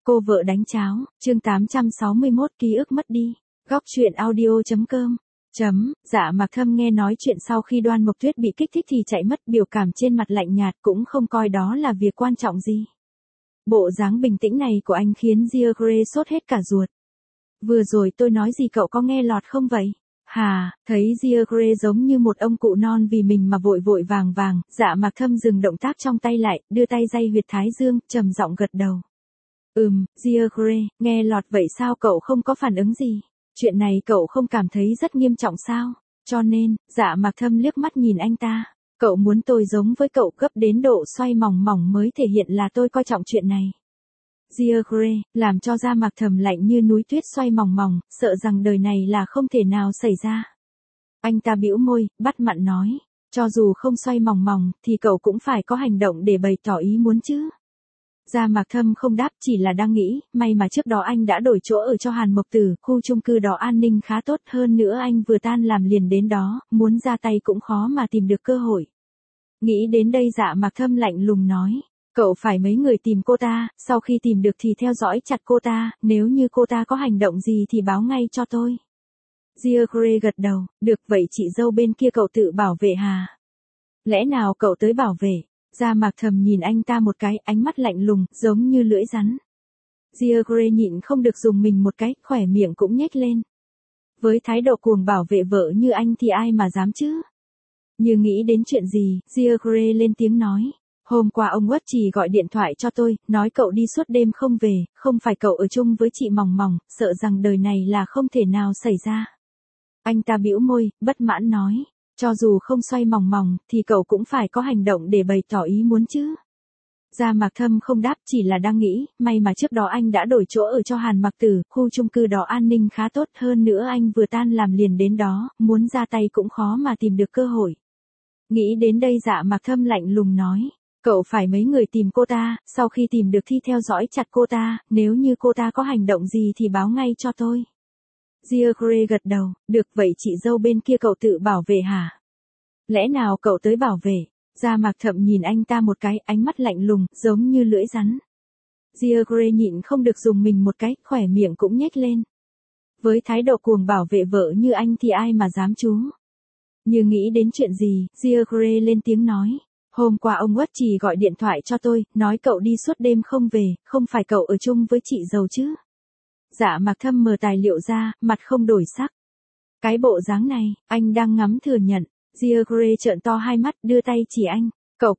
Cô vợ đánh cháo, chương 861 ký ức mất đi. Góc truyện audio.com. Dạ Mạc Thâm nghe nói chuyện sau khi Đoan Mộc Tuyết bị kích thích thì chạy mất, biểu cảm trên mặt lạnh nhạt, cũng không coi đó là việc quan trọng gì. Bộ dáng bình tĩnh này của anh khiến Gia Grey sốt hết cả ruột. Vừa rồi tôi nói gì cậu có nghe lọt không vậy? Hà, thấy Gia Grey giống như một ông cụ non vì mình mà vội vội vàng vàng, Dạ Mạc Thâm dừng động tác trong tay lại, đưa tay day huyệt thái dương, trầm giọng gật đầu. Gia Grey, nghe lọt vậy sao cậu không có phản ứng gì? Chuyện này cậu không cảm thấy rất nghiêm trọng sao? Cho nên, Dạ Mạc Thâm liếc mắt nhìn anh ta. Cậu muốn tôi giống với cậu gấp đến độ xoay mỏng mỏng mới thể hiện là tôi coi trọng chuyện này. Gia Grey, làm cho Dạ Mạc Thâm lạnh như núi tuyết xoay mỏng mỏng, sợ rằng đời này là không thể nào xảy ra. Anh ta bĩu môi, bắt mặn nói. Cho dù không xoay mỏng mỏng, thì cậu cũng phải có hành động để bày tỏ ý muốn chứ. Gia Mạc Thâm không đáp, chỉ là đang nghĩ, may mà trước đó anh đã đổi chỗ ở cho Hàn Mộc Tử, khu chung cư đó an ninh khá tốt, hơn nữa anh vừa tan làm liền đến đó, muốn ra tay cũng khó mà tìm được cơ hội. Nghĩ đến đây Dạ Mạc Thâm lạnh lùng nói, cậu phải mấy người tìm cô ta, sau khi tìm được thì theo dõi chặt cô ta, nếu như cô ta có hành động gì thì báo ngay cho tôi. Gia Grey gật đầu, được vậy chị dâu bên kia cậu tự bảo vệ hà? Lẽ nào cậu tới bảo vệ? Gia Mạc Thâm nhìn anh ta một cái, ánh mắt lạnh lùng, giống như lưỡi rắn. Gia Grey nhịn không được dùng mình một cái, khỏe miệng cũng nhếch lên. Với thái độ cuồng bảo vệ vợ như anh thì ai mà dám chứ? Như nghĩ đến chuyện gì, Gia Grey lên tiếng nói. Hôm qua ông Uất chỉ gọi điện thoại cho tôi, nói cậu đi suốt đêm không về, không phải cậu ở chung với chị Mỏng Mỏng, sợ rằng đời này là không thể nào xảy ra. Anh ta bĩu môi, bất mãn nói. Cho dù không xoay mỏng mỏng, thì cậu cũng phải có hành động để bày tỏ ý muốn chứ. Gia Mạc Thâm không đáp, chỉ là đang nghĩ, may mà trước đó anh đã đổi chỗ ở cho Hàn Mạc Tử, khu chung cư đó an ninh khá tốt, hơn nữa anh vừa tan làm liền đến đó, muốn ra tay cũng khó mà tìm được cơ hội. Nghĩ đến đây Dạ Mạc Thâm lạnh lùng nói, cậu phải mấy người tìm cô ta, sau khi tìm được thì theo dõi chặt cô ta, nếu như cô ta có hành động gì thì báo ngay cho tôi. Gia Grey gật đầu, được vậy chị dâu bên kia cậu tự bảo vệ hả? Lẽ nào cậu tới bảo vệ? Gia Mạc Thâm nhìn anh ta một cái, ánh mắt lạnh lùng, giống như lưỡi rắn. Gia Grey nhịn không được dùng mình một cái, khỏe miệng cũng nhếch lên. Với thái độ cuồng bảo vệ vợ như anh thì ai mà dám chú? Như nghĩ đến chuyện gì, Gia Grey lên tiếng nói. Hôm qua ông Uất chỉ gọi điện thoại cho tôi, nói cậu đi suốt đêm không về, không phải cậu ở chung với chị dâu chứ? Dạ Mạc Thâm mở tài liệu ra, mặt không đổi sắc. Cái bộ dáng này, anh đang ngắm thừa nhận. Gia Grey trợn to hai mắt, đưa tay chỉ anh.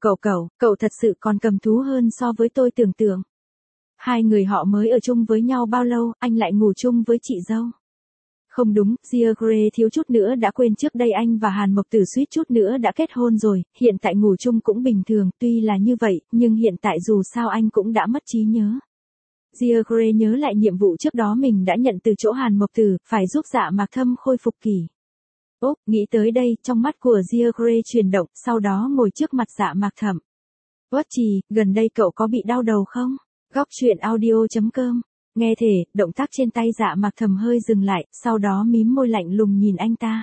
Cậu thật sự còn cầm thú hơn so với tôi tưởng tượng. Hai người họ mới ở chung với nhau bao lâu, anh lại ngủ chung với chị dâu. Không đúng, Gia Grey thiếu chút nữa đã quên trước đây anh và Hàn Mộc Tử suýt chút nữa đã kết hôn rồi, hiện tại ngủ chung cũng bình thường, tuy là như vậy, nhưng hiện tại dù sao anh cũng đã mất trí nhớ. Gia Grey nhớ lại nhiệm vụ trước đó mình đã nhận từ chỗ Hàn Mộc Tử, phải giúp Dạ Mạc Thâm khôi phục kỳ. Nghĩ tới đây, trong mắt của Gia Grey chuyển động, sau đó ngồi trước mặt Dạ Mạc Thâm. Uất Trì, gần đây cậu có bị đau đầu không? Góc truyện audio.com. Nghe thể, động tác trên tay Dạ Mạc Thâm hơi dừng lại, sau đó mím môi lạnh lùng nhìn anh ta.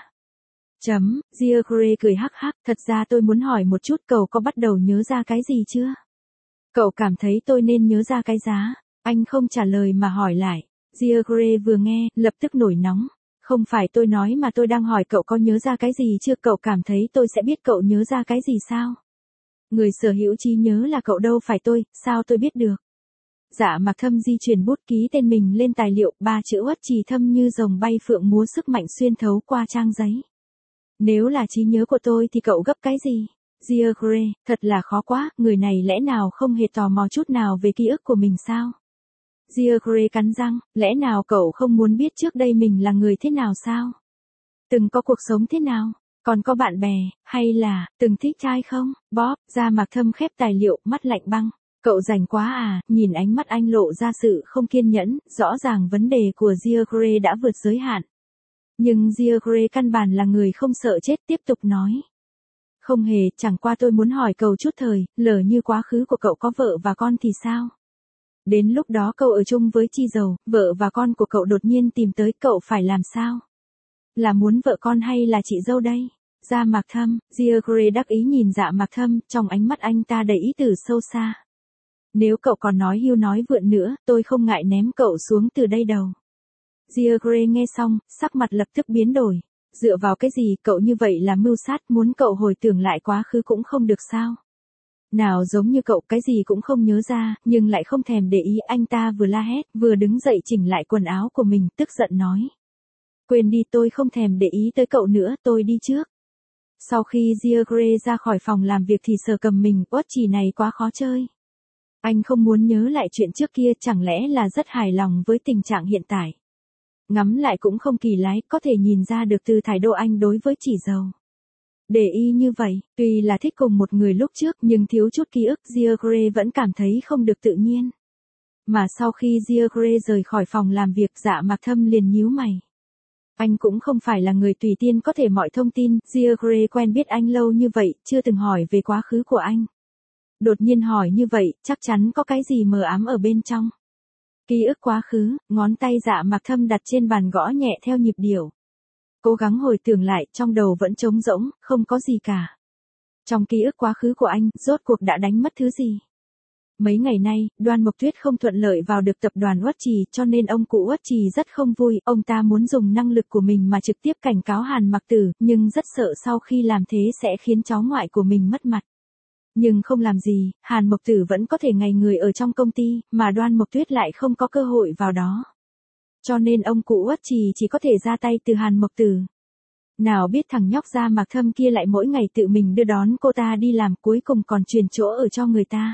Gia Grey cười hắc hắc, thật ra tôi muốn hỏi một chút, cậu có bắt đầu nhớ ra cái gì chưa? Cậu cảm thấy tôi nên nhớ ra cái giá? Anh không trả lời mà hỏi lại. Gia Grey vừa nghe, lập tức nổi nóng. Không phải tôi nói mà tôi đang hỏi cậu có nhớ ra cái gì chưa, cậu cảm thấy tôi sẽ biết cậu nhớ ra cái gì sao? Người sở hữu trí nhớ là cậu đâu phải tôi, sao tôi biết được? Dạ Mạc Thâm di chuyển bút ký tên mình lên tài liệu, 3 chữ Uất Trì thâm như rồng bay phượng múa sức mạnh xuyên thấu qua trang giấy. Nếu là trí nhớ của tôi thì cậu gấp cái gì? Gia Grey, thật là khó quá, người này lẽ nào không hề tò mò chút nào về ký ức của mình sao? Gia Grey cắn răng, lẽ nào cậu không muốn biết trước đây mình là người thế nào sao? Từng có cuộc sống thế nào? Còn có bạn bè, hay là, từng thích trai không? Bob, Gia Mạc Thâm khép tài liệu, mắt lạnh băng. Cậu rảnh quá à, nhìn ánh mắt anh lộ ra sự không kiên nhẫn, rõ ràng vấn đề của Gia Grey đã vượt giới hạn. Nhưng Gia Grey căn bản là người không sợ chết, tiếp tục nói. Không hề, chẳng qua tôi muốn hỏi cậu chút thời, lỡ như quá khứ của cậu có vợ và con thì sao? Đến lúc đó cậu ở chung với chị dâu, vợ và con của cậu đột nhiên tìm tới, cậu phải làm sao? Là muốn vợ con hay là chị dâu đây? Gia Mạc Thâm, Gia Grey đắc ý nhìn Dạ Mạc Thâm, trong ánh mắt anh ta đầy ý tử sâu xa. Nếu cậu còn nói hưu nói vượn nữa, tôi không ngại ném cậu xuống từ đây đâu. Gia Gray nghe xong, sắc mặt lập tức biến đổi. Dựa vào cái gì cậu như vậy là mưu sát, muốn cậu hồi tưởng lại quá khứ cũng không được sao? Nào giống như cậu cái gì cũng không nhớ ra, nhưng lại không thèm để ý, anh ta vừa la hét, vừa đứng dậy chỉnh lại quần áo của mình, tức giận nói. Quên đi, tôi không thèm để ý tới cậu nữa, tôi đi trước. Sau khi Gia Gray ra khỏi phòng làm việc thì Sở Cầm mình, uất trì này quá khó chơi. Anh không muốn nhớ lại chuyện trước kia, chẳng lẽ là rất hài lòng với tình trạng hiện tại. Ngắm lại cũng không kỳ lái, có thể nhìn ra được từ thái độ anh đối với chỉ dầu. Để y như vậy, tuy là thích cùng một người lúc trước nhưng thiếu chút ký ức, Gia Gray vẫn cảm thấy không được tự nhiên. Mà sau khi Gia Gray rời khỏi phòng làm việc, Dạ Mạc Thâm liền nhíu mày. Anh cũng không phải là người tùy tiện có thể mọi thông tin, Gia Gray quen biết anh lâu như vậy, chưa từng hỏi về quá khứ của anh. Đột nhiên hỏi như vậy, chắc chắn có cái gì mờ ám ở bên trong. Ký ức quá khứ, ngón tay Dạ Mạc Thâm đặt trên bàn gõ nhẹ theo nhịp điệu. Cố gắng hồi tưởng lại, trong đầu vẫn trống rỗng, không có gì cả. Trong ký ức quá khứ của anh, rốt cuộc đã đánh mất thứ gì? Mấy ngày nay, Đoan Mộc Tuyết không thuận lợi vào được tập đoàn Uất Trì, cho nên ông cụ Uất Trì rất không vui, ông ta muốn dùng năng lực của mình mà trực tiếp cảnh cáo Hàn Mặc Tử, nhưng rất sợ sau khi làm thế sẽ khiến cháu ngoại của mình mất mặt. Nhưng không làm gì, Hàn Mộc Tử vẫn có thể ngày người ở trong công ty, mà Đoan Mộc Tuyết lại không có cơ hội vào đó. Cho nên ông cụ Uất Trì chỉ có thể ra tay từ Hàn Mộc Tử. Nào biết thằng nhóc Gia Mạc Thâm kia lại mỗi ngày tự mình đưa đón cô ta đi làm, cuối cùng còn truyền chỗ ở cho người ta.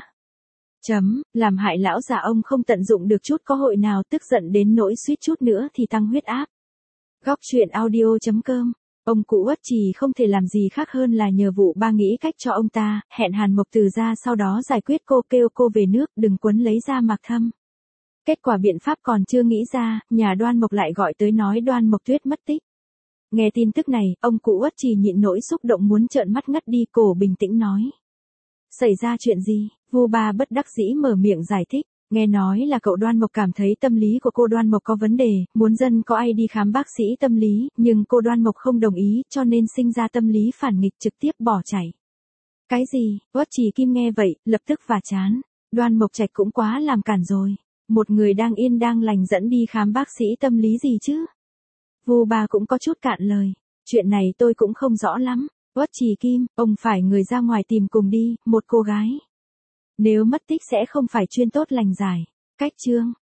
Làm hại lão già ông không tận dụng được chút cơ hội nào, tức giận đến nỗi suýt chút nữa thì tăng huyết áp. Góc truyện audio.com. Ông cụ Uất Trì không thể làm gì khác hơn là nhờ vụ ba nghĩ cách cho ông ta, hẹn Hàn Mộc Tử ra sau đó giải quyết cô, kêu cô về nước, đừng quấn lấy Gia Mạc Thâm. Kết quả biện pháp còn chưa nghĩ ra, nhà Đoan Mộc lại gọi tới nói Đoan Mộc Tuyết mất tích. Nghe tin tức này, ông cụ Uất Trì nhịn nỗi xúc động muốn trợn mắt ngất đi, cổ bình tĩnh nói. Xảy ra chuyện gì? Vu Ba bất đắc dĩ mở miệng giải thích. Nghe nói là cậu Đoan Mộc cảm thấy tâm lý của cô Đoan Mộc có vấn đề, muốn dân có ai đi khám bác sĩ tâm lý, nhưng cô Đoan Mộc không đồng ý, cho nên sinh ra tâm lý phản nghịch, trực tiếp bỏ chạy. Cái gì? Uất Trì Kim nghe vậy, lập tức vả chán. Đoan Mộc Trạch cũng quá làm cản rồi. Một người đang yên đang lành dẫn đi khám bác sĩ tâm lý gì chứ? Vu Ba cũng có chút cạn lời. Chuyện này tôi cũng không rõ lắm. Uất Trì Kim, ông phải người ra ngoài tìm cùng đi, một cô gái. Nếu mất tích sẽ không phải chuyên tốt lành giải. Cách chương.